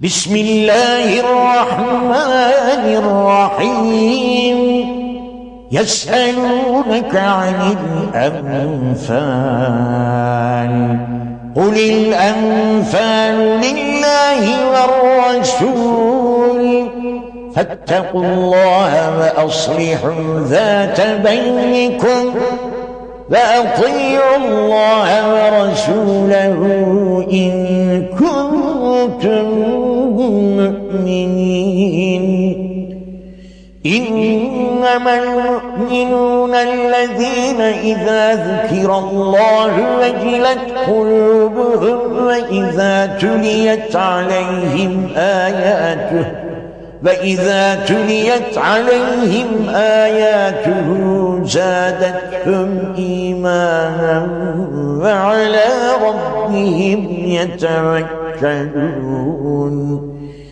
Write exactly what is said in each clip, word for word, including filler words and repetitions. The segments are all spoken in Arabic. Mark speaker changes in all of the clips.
Speaker 1: بسم الله الرحمن الرحيم يسألونك عن الأنفال قل الأنفال لله والرسول فاتقوا الله وأصلحوا ذات بينكم وأطيعوا الله ورسوله إن كنتم مؤمنين إنما المؤمنون الذين إذا ذكر الله وجلت قلوبهم وإذا تليت عليهم آياته وإذا تليت عليهم آياته زادتهم إيمانا وعلى ربهم يتوكلون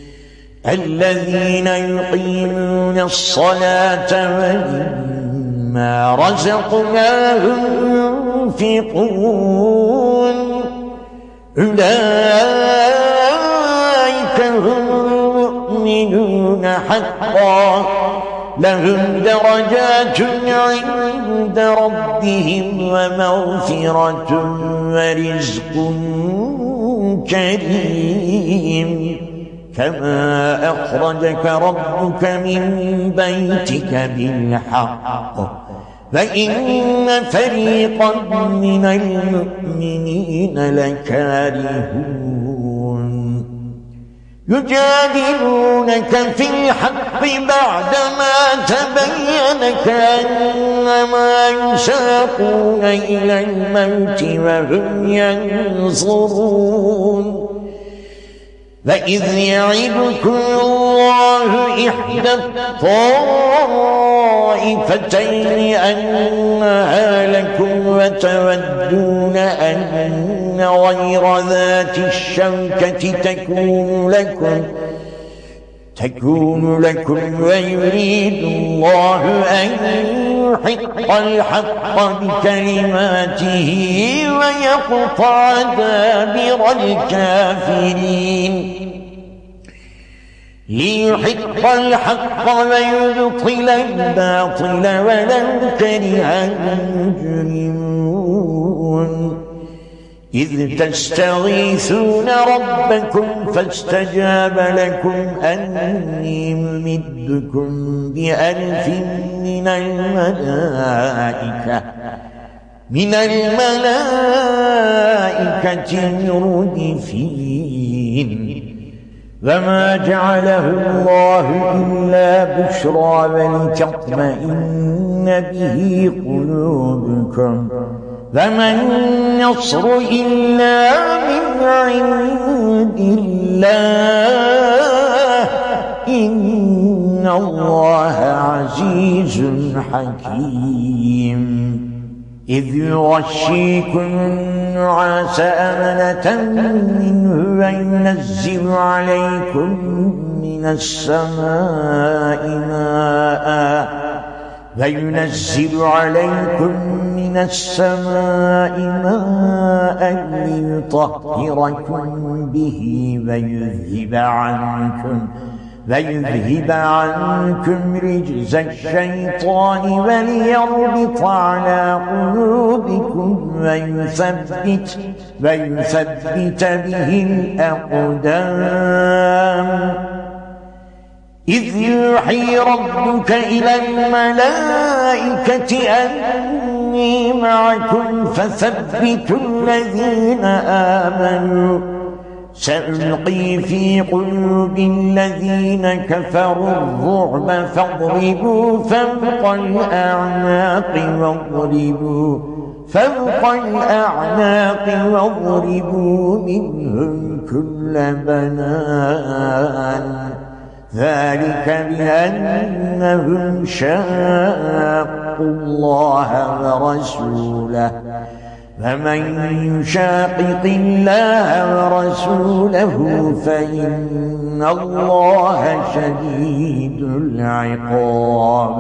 Speaker 1: الذين يقيمون الصلاة ومما رزقناهم ينفقون أولئك هم المؤمنون حقا لهم درجات عند ربهم ومغفرة ورزق كريم كما أخرجك ربك من بيتك بالحق فإن فريقا من المؤمنين لكارهون يجادلونك في الحق بعدما تبين كأنما يساقون إلى الموت وهم ينظرون وإذ يعدكم الله إحدى الطائفتين أنها لكم وتودون أن غير ذات الشوكة تكون لكم تكون لكم ويريد الله أن يحق الحق بكلماته ويقطع دابر الكافرين ليحق الحق ويبطل الباطل ولو كره المجرمون إذ تستغيثون ربكم فاستجاب لكم أني ممدكم بألف من الملائكة من الملائكة مردفين وما جعله الله إلا بشرى ولتطمئن به قلوبكم وما النصر إلا من عند الله إن الله عزيز حكيم إذ يغشيكم النعاس أمنة منه وينزل عليكم من السماء ماء وينزل عليكم من السماء ماء ليطهركم به ويذهب عنكم ويذهب عنكم رجز الشيطان وليربط على قلوبكم ويثبت ويثبت به الأقدام إذ يوحي ربك إلى الملائكة أني معكم فثبتوا الذين آمنوا سألقي في قلوب الذين كفروا الرعب فاضربوا فوق الأعناق واضربوا فوق الأعناق واضربوا منهم كل بنان ذلك بأنهم شاقوا الله ورسوله فمن يشاقق الله ورسوله فإن الله شديد العقاب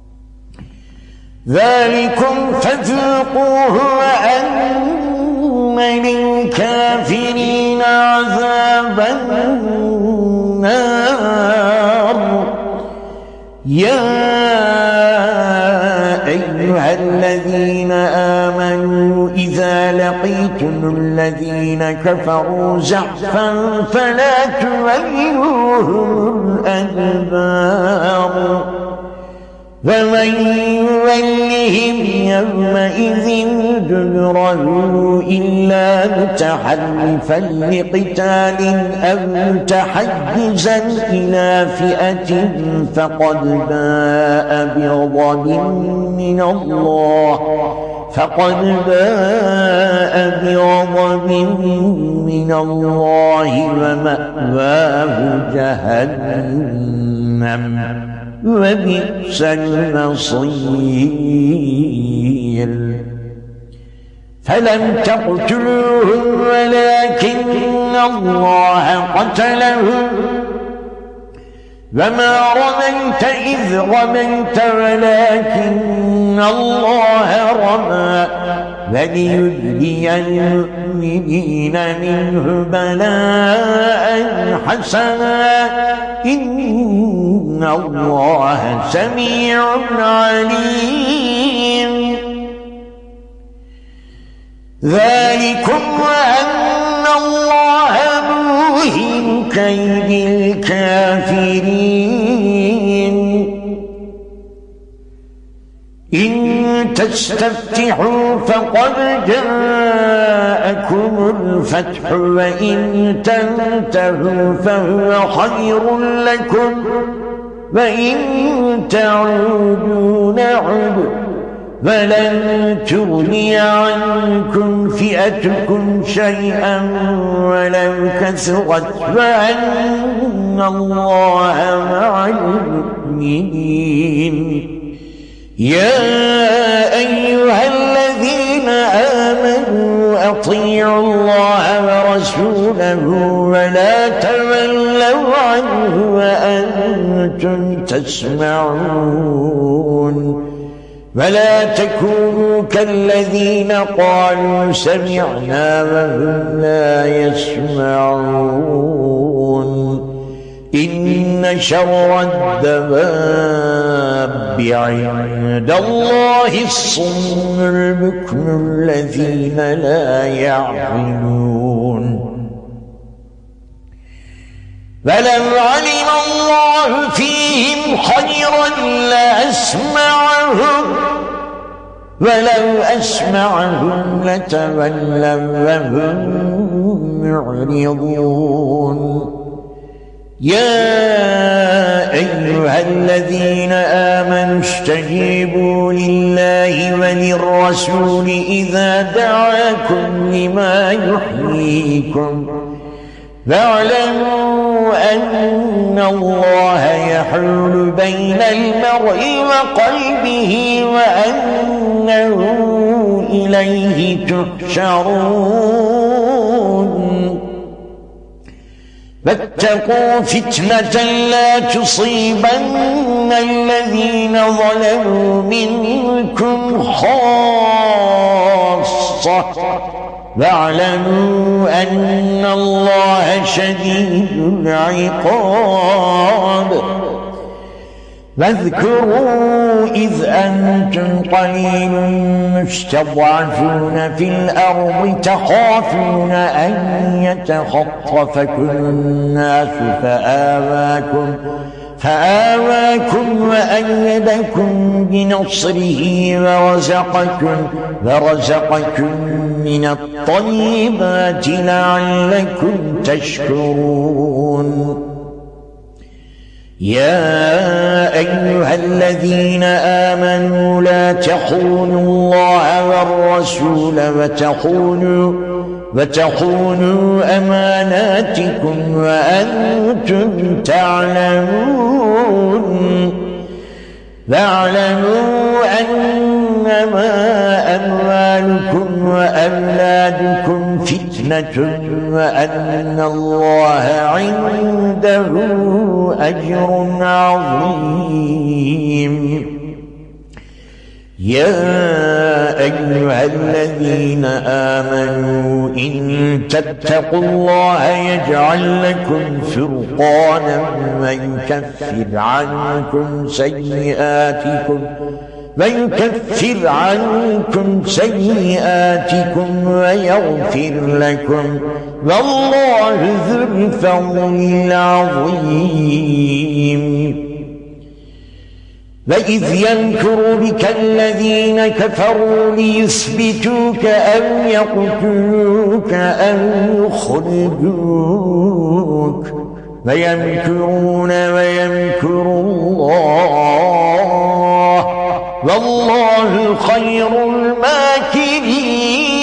Speaker 1: ذلكم فذوقوه وأن للكافرين عذاب النار. يا أيها الذين آمنوا إذا لقيتم الذين كفروا زحفا فلا تولوهم الأدبار فمن يولهم يومئذ دبره إلا متحرفا لقتال أو متحيزا إلى فئة فقد باء بغضب من الله فقد باء بغضب من الله ومأواه جهنم وبئس المصير. فلم تقتلوهم ولكن الله قتلهم وما رميت إذ رميت ولكن الله رمى وليبلي المؤمنين منه بلاء حسنا إن الله سميع عليم. ذلكم وأن الله موهن كيد الكافرين. إن تستفتحوا فقد جاءكم الفتح وإن تنتهوا فهو خير لكم وإن تعودوا نعد فلن تغني عنكم فئتكم شيئا ولو كثرت وأن الله مع المؤمنين. يا أيها الذين آمنوا أطيعوا الله ورسوله ولا تولوا عنه وأنتم تسمعون ولا تكونوا كالذين قالوا سمعنا وهم لا يسمعون. إن شر الدواب عند الله الصم البكم الذين لا يعقلون. فلو علم الله فيهم خيرا لأسمعهم ولو أسمعهم لتولوا وهم معرضون. يا أيها الذين آمنوا استجيبوا لله وللرسول إذا دعاكم لما يحييكم فاعلموا أن الله يحول بين المرء وقلبه وأنه إليه تحشرون. فاتقوا فتنة لا تصيبن الذين ظلموا منكم خاصة واعلموا أن الله شديد العقاب. واذكروا إذ أنتم قليل مستضعفون في الأرض تخافون أن يتخطفكم الناس فآواكم فآواكم وأيدكم بنصره ورزقكم ورزقكم من الطيبات لعلكم تشكرون. يا أيها الذين آمنوا لا تخونوا الله والرسول وتخونوا وتخونوا أماناتكم وأنتم تعلمون. فاعلموا أنما أموالكم وأولادكم فتنة وأن الله عنده أجر عظيم. يا أيها الذين آمنوا إن تتقوا الله يجعل لكم فرقانا ويكفر عنكم سيئاتكم ويكفر عنكم سيئاتكم ويغفر لكم والله ذو الفضل العظيم. وإذ يمكر بك الذين كفروا ليثبتوك أو يقتلوك أو يخرجوك ويمكرون ويمكر الله والله خير الماكرين.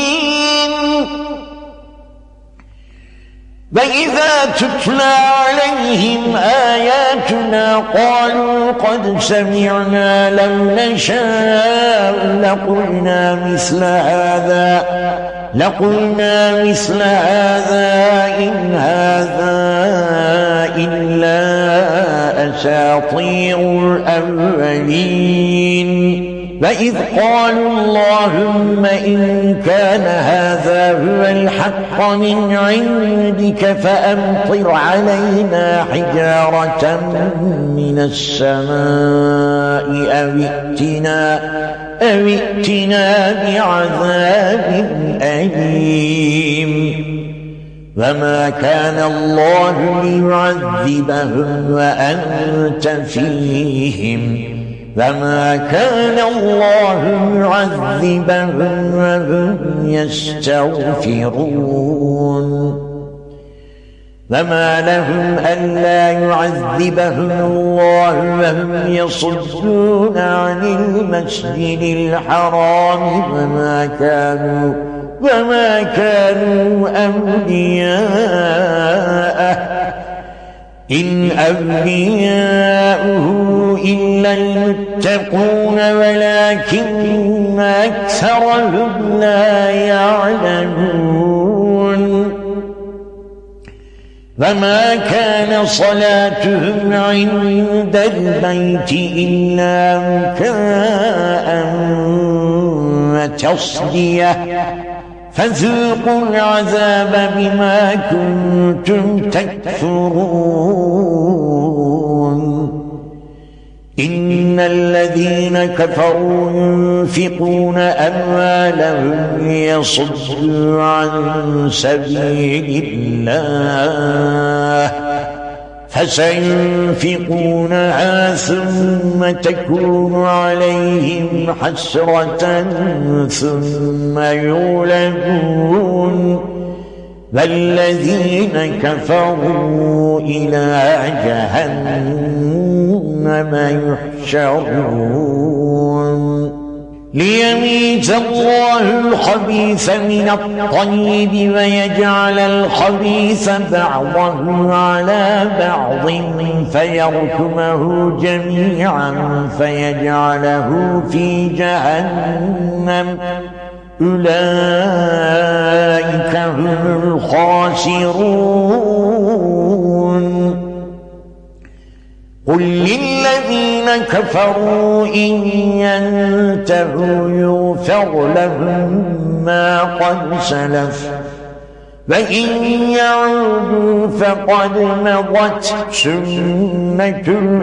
Speaker 1: وإذا تتلى عليهم آياتنا قالوا قد سمعنا لو نشاء لقلنا مثل هذا لقلنا مثل هذا إن هذا إلا أساطير الأولين. وإذ قالوا اللهم إن كان هذا هو الحق من عندك فأمطر علينا حجارة من السماء أو ائتنا أو ائتنا بعذاب أليم. وما كان الله ليعذبهم وأنت فيهم وما كان الله معذبهم وهم يستغفرون. وما لهم ألا يعذبهم الله وهم يصدون عن المسجد الحرام وما كانوا وما كانوا أولياءه إن أولياؤه إلا المتقون ولكن أكثرهم لا يعلمون. وما كان صلاتهم عند البيت إلا مكاء وتصدية فذوقوا العذاب بما كنتم تكفرون. إن الذين كفروا ينفقون أموالهم ليصدوا عن سبيل الله فسينفقونها ثم تكون عليهم حسرة ثم يغلبون والذين كفروا إلى جهنم يحشرون. ليميز الله الخبيث من الطيب ويجعل الخبيث بعضه على بعض فيركمه جميعا فيجعله في جهنم أولئك هم الخاسرون. قل للذين كفروا إن ينتهوا يغفر لهم ما قد سلف وإن يعودوا فقد مضت سنة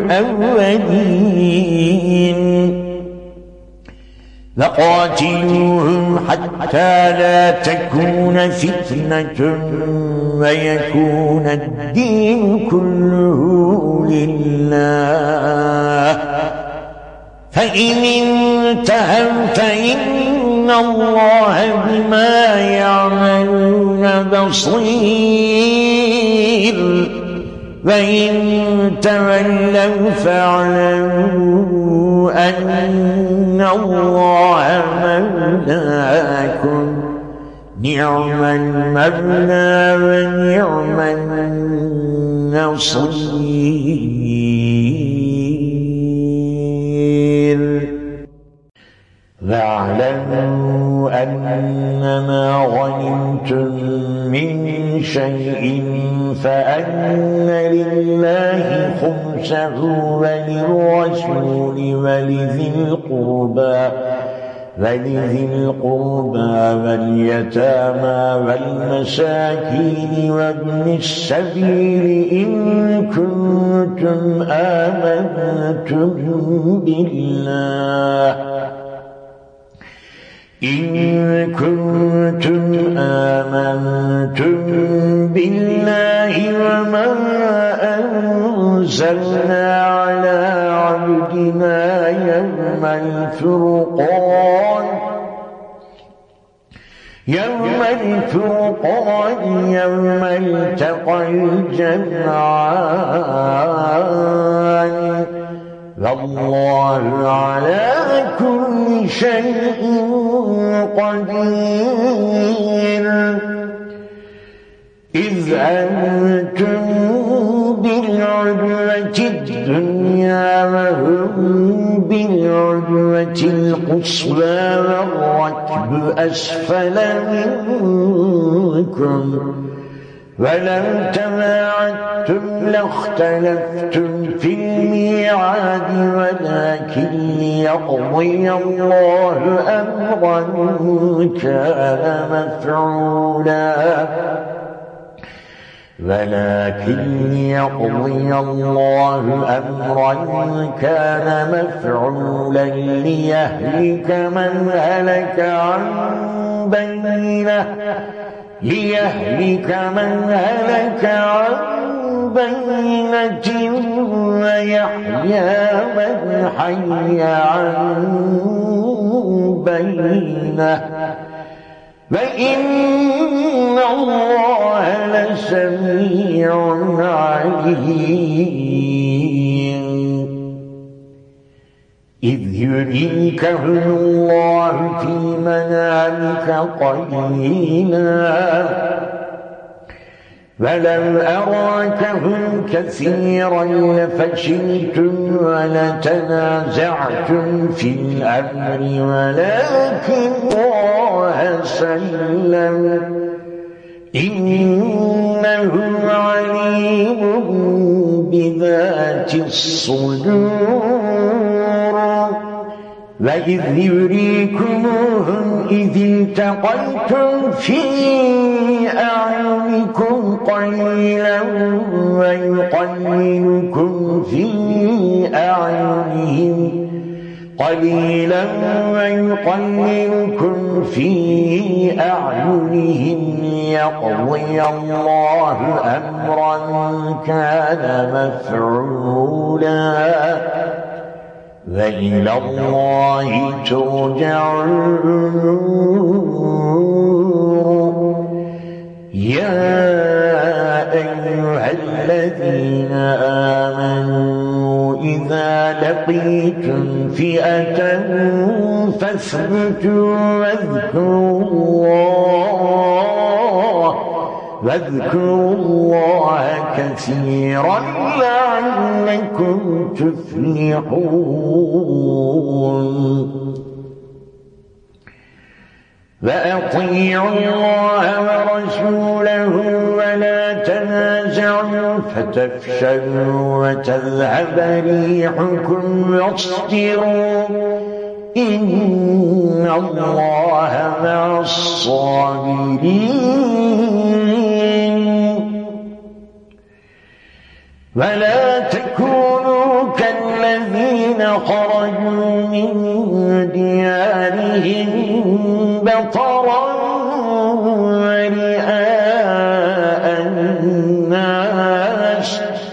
Speaker 1: الأولين. وقاتلوهم حتى لا تكون فتنة ويكون الدين كله لله فإن انتهوا فإن الله بما يعملون بصير وإن تولوا فاعلموا أن الله مولاكم نعم المولى ونعم النصير. واعلموا أنما غنمتم من شيء فأن لله خمسه وللرسول ولذي القربى ولذي القربى واليتامى والمساكين وابن السبيل إن كنتم آمنتم بالله إن كنتم آمنتم بالله وما أنزلنا على عبدنا يوم الفرقان يوم الفرقان يوم التقى الجمعان والله على كل شيء قدير إذ أنتم بالعدوة الدنيا وهم بالعدوة القصوى والركب أسفل منكم ولو تواعدتم لاختلفتم في الميعاد ولكن ليقضي الله أمرا كان مفعولا ولكن ليقضي الله أمرا كان مفعولا ليهلك من هلك عن بينه ليهلك من هلك عن بينة ويحيى من حي عن بينة وإن الله لسميع عليم إذ يريكهم الله في منامك قليلا ولو أراكهم كثيرا لفشلتم ولتنازعتم في الأمر ولكن الله سلم إنه عليم بذات الصدور وإذ يريكموهم إذ التقيتم في أعينكم قليلا ويقللكم في أعينهم قليلا ويقللكم في أعينهم ليقضي الله أمرا كان مفعولا وإلى الله ترجع الأمور يا أيها الذين آمنوا إذا لقيتم فئة فاثبتوا واذكروا الله واذكروا الله كثيرا لعلكم تفلحون وأطيعوا الله ورسوله ولا تنازعوا فتفشلوا وتذهب ريحكم واصبروا إن الله مع الصابرين ولا تكونوا كالذين خرجوا من ديارهم بطرا ورئاء الناس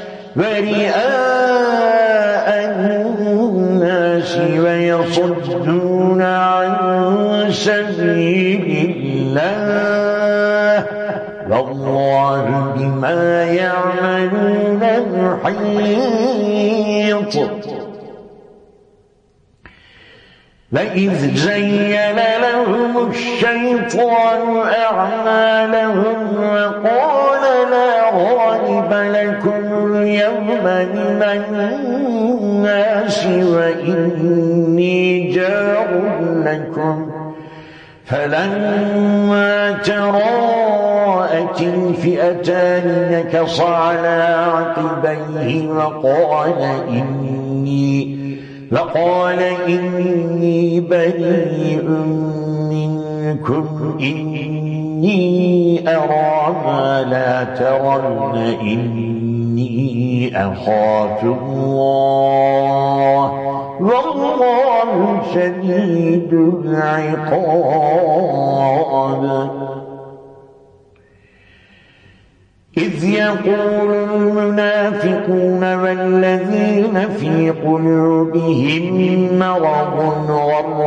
Speaker 1: ورئاء الناس ويصدون عن سبيل الله والله بما يعملون محيط وإذ زين لهم الشيطان أعمالهم وقال لا غالب لكم اليوم من الناس وإني جار لكم فلما تراءت الفئتان نكص على عقبيه وقال إني لقال إني بريء منكم إني أرى ما لا ترون إني أخاف الله والله شديد العقاب. إذ يقول المنافقون والذين في قلوبهم مرض غر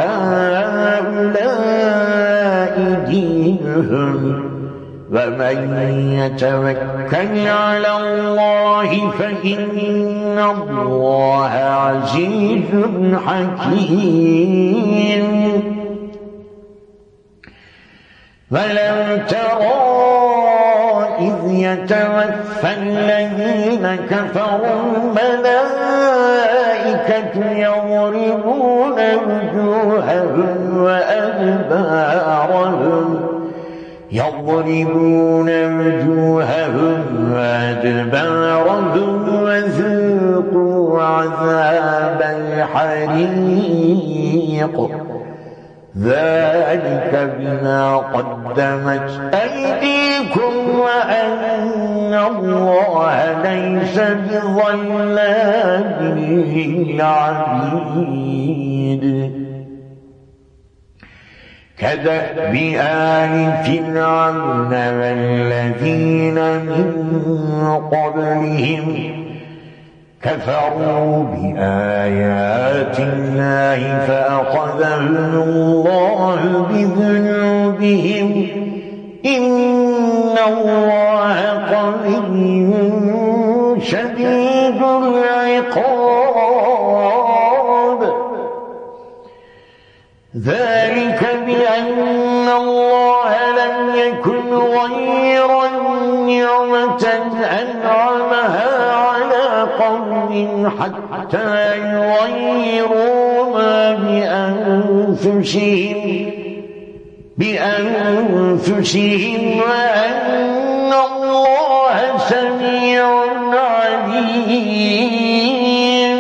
Speaker 1: هؤلاء دينهم ومن يتوكل على الله فإن الله عزيز حكيم. ولو ترى إذ يتوفى الذين كفروا الملائكة يضربون وجوههم وأدبارهم يضربون وجوههم وأدبارهم وذوقوا عذاب الحريق ذلك بما قدمت أيديكم وأن الله ليس بظلام للعبيد. كدأب آل فرعون والذين من قبلهم كفروا بآيات الله فأخذهم الله بذنوبهم إن الله قوي شديد العقاب. ذلك بأن الله لم يكن غيرا نعمة أنعمها على قوم حتى يغيروا ما بأنفسهم بأنفسهم وأن الله سميع عليم.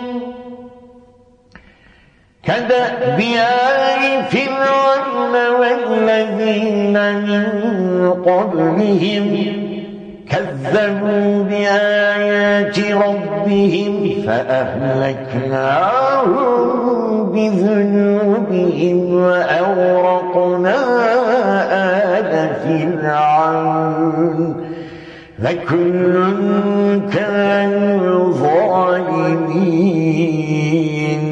Speaker 1: كدأب آل فرعون والذين من قبلهم كذبوا بآيات ربهم فأهلكناهم بذنوبهم وأغرقنا آل فرعون وكل كانوا ظالمين.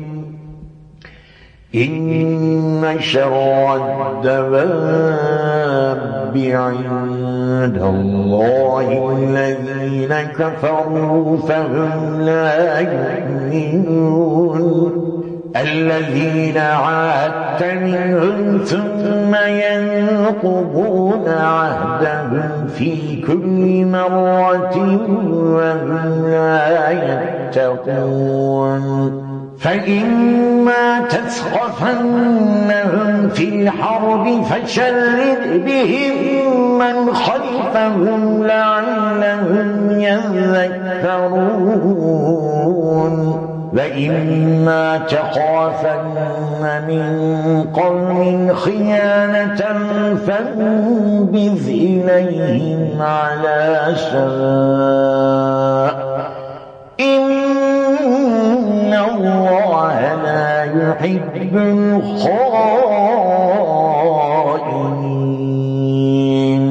Speaker 1: إن شر الدواب عند الله الذين كفروا فهم لا يؤمنون. الذين عاهدت منهم ثم ينقضون عهدهم في كل مرة وهم لا يتقون. فإما تثقفنهم في الحرب فشرد بهم من خلفهم لعلهم يذكرون. وإما تخافن من قوم خيانة فانبذ إليهم على سواء إن الله لا يحب الخائنين.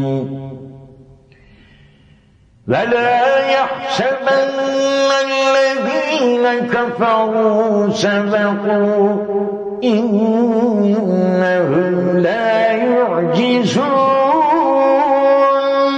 Speaker 1: ولا يحسبن الذين كفروا سبقوا إنهم لا يعجزون.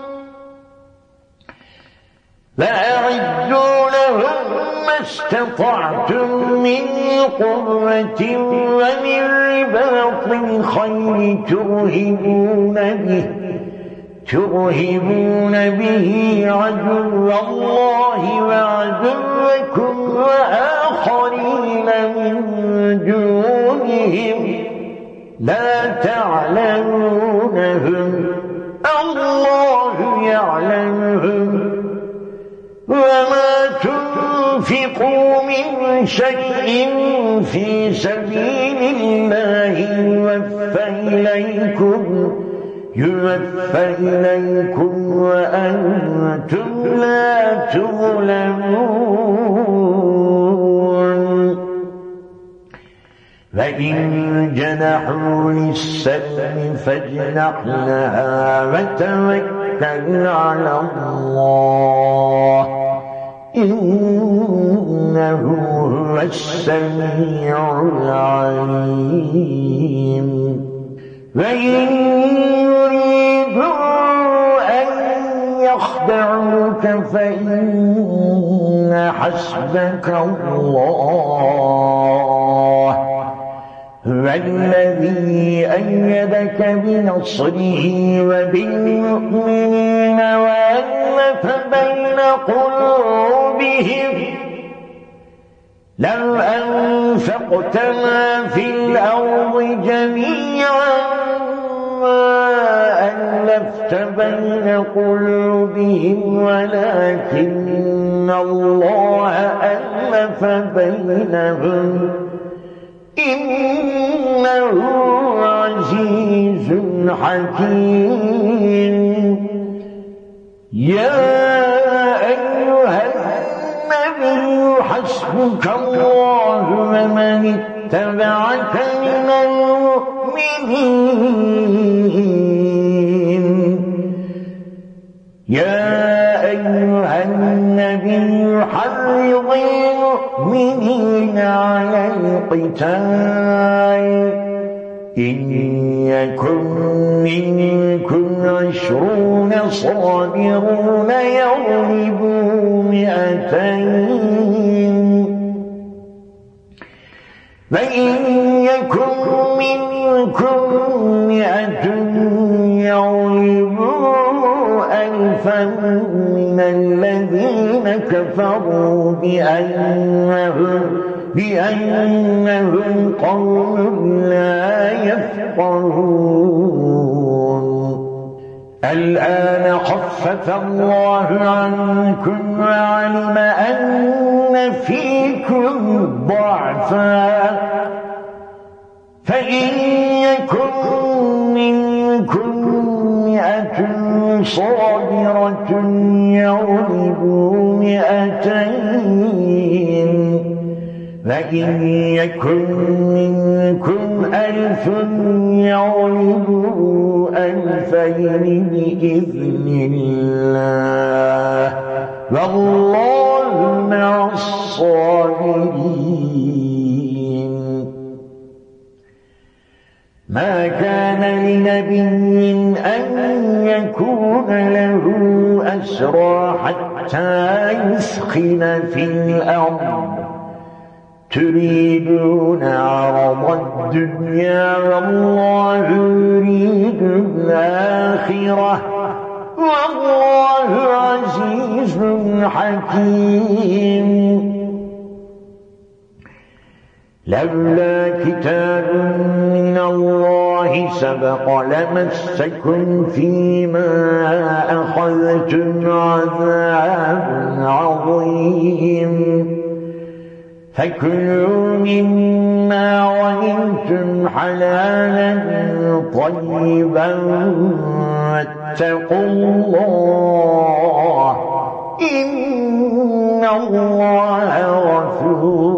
Speaker 1: وأعدوا لهم ما استطعتم من قوة ومن رباط الخيل ترهبون به ترهبون به عدو الله وعدوكم وآخرين من دونهم لا تعلمونهم الله يعلمهم. وما تنفقوا من من شيء في سبيل الله يوفى إليكم يوفى إليكم وأنتم لا تظلمون فإن جنحوا للسلم فاجنح لها وتوكل على الله إنه هو السميع العليم وإن يريدوا أن يخدعوك فإن حسبك الله هو الذي أيدك بنصره وبالمؤمنين وألف بين قلوبهم لو أنفقت ما في الأرض جميعا ما ألفت بين قلوبهم ولكن الله ألف بينهم إنه عزيز حكيم يا أيها النبي حسبك الله ومن اتبعك من المؤمنين يا أيها النبي حرض المؤمنين على القتال إن يكن منكم عشرون صابرون يغلبوا مئتين فإن يكن منكم مئة يغلبوا ألفا من الذين كفروا بأنهم بأنهم قوم لا يفقهون الآن خفف الله عنكم وعلم أن فيكم ضعفا فإن يكن منكم مئة صابرة يغلبوا مئتين فإن يكن منكم ألف يغلبوا ألفين بإذن الله والله مع الصابرين ما كان لنبي أن يكون له أسرى حتى يثخن في الأرض تريدون عرض الدنيا والله يريد الآخرة والله عزيز حكيم لولا كتاب من الله سبق لمسكم فيما أخذتم عذاب عظيم فكلوا مما غنمتم حلالا طيبا واتقوا الله إن الله غفور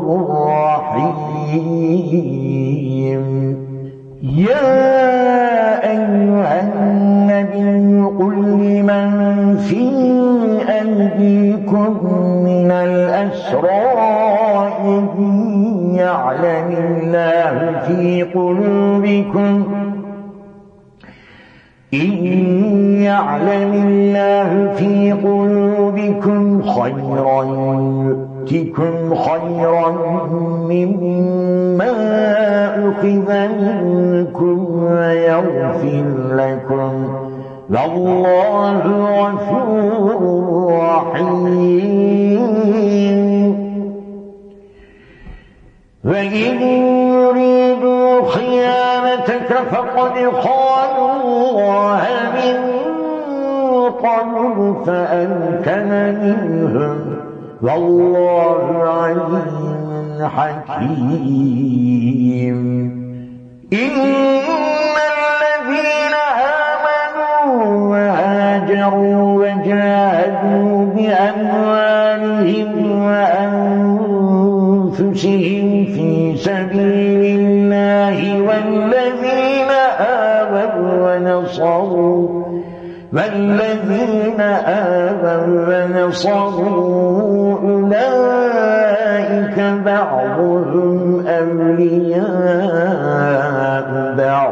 Speaker 1: رحيم يا أيها النبي قل لمن في أيديكم من الأسرى إن يعلم الله في قلوبكم إن يعلم الله في قلوبكم خيرا يؤتكم خيرا مما أخذ منكم ويغفر لكم والله غفور رحيم وإن يريدوا خيانتك فقد خانوا الله من قبل فأمكن منهم والله عليم حكيم. إن الذين آمنوا وهاجروا وجاهدوا بأموالهم وأنفسهم في سبيل الله والذين آمنوا ونصروا والذين آمنوا ونصروا أولئك بعضهم أولياء بعض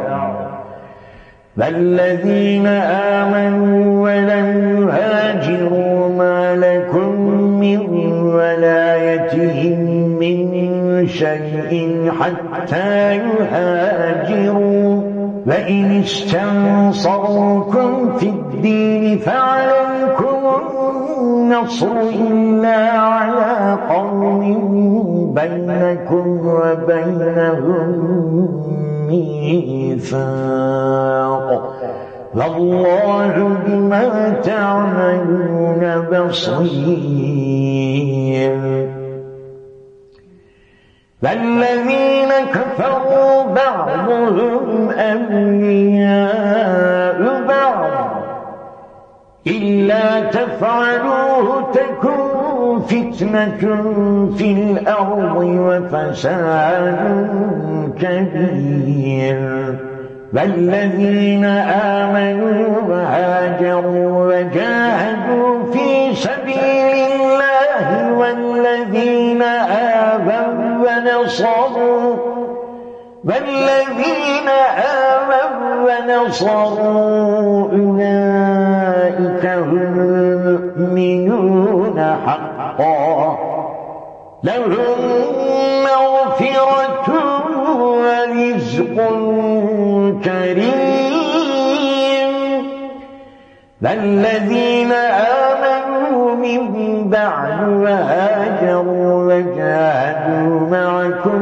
Speaker 1: والذين آمنوا ولم يهاجروا ما لكم من ولايتهم من شيء حتى يهاجروا وإن استنصروكم في الدين فعليكم النصر إلا على قوم بينكم وبينهم ميثاق والله بما تعملون بصير. فالذين كفروا بعضهم أولياء بعض إلا تفعلوه تكن فتنة في الأرض وفساد كبير. والذين آمنوا وهاجروا وجاهدوا في سبيل الله والذين آمنوا ونصروا والذين آمنوا ونصروا أولئك هم المؤمنون حقا لهم مغفرة ورزق كريم. والذين آمنوا من بعد وهاجروا وجاهدوا معكم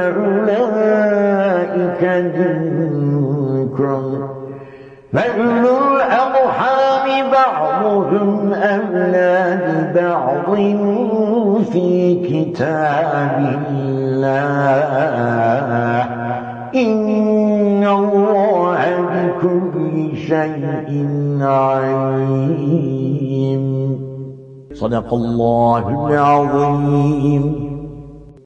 Speaker 1: فأولئك منكم فأولو الأرحام بعضهم أولى ببعض في كتاب الله إن الله بكل شيء عليم. صدق الله العظيم.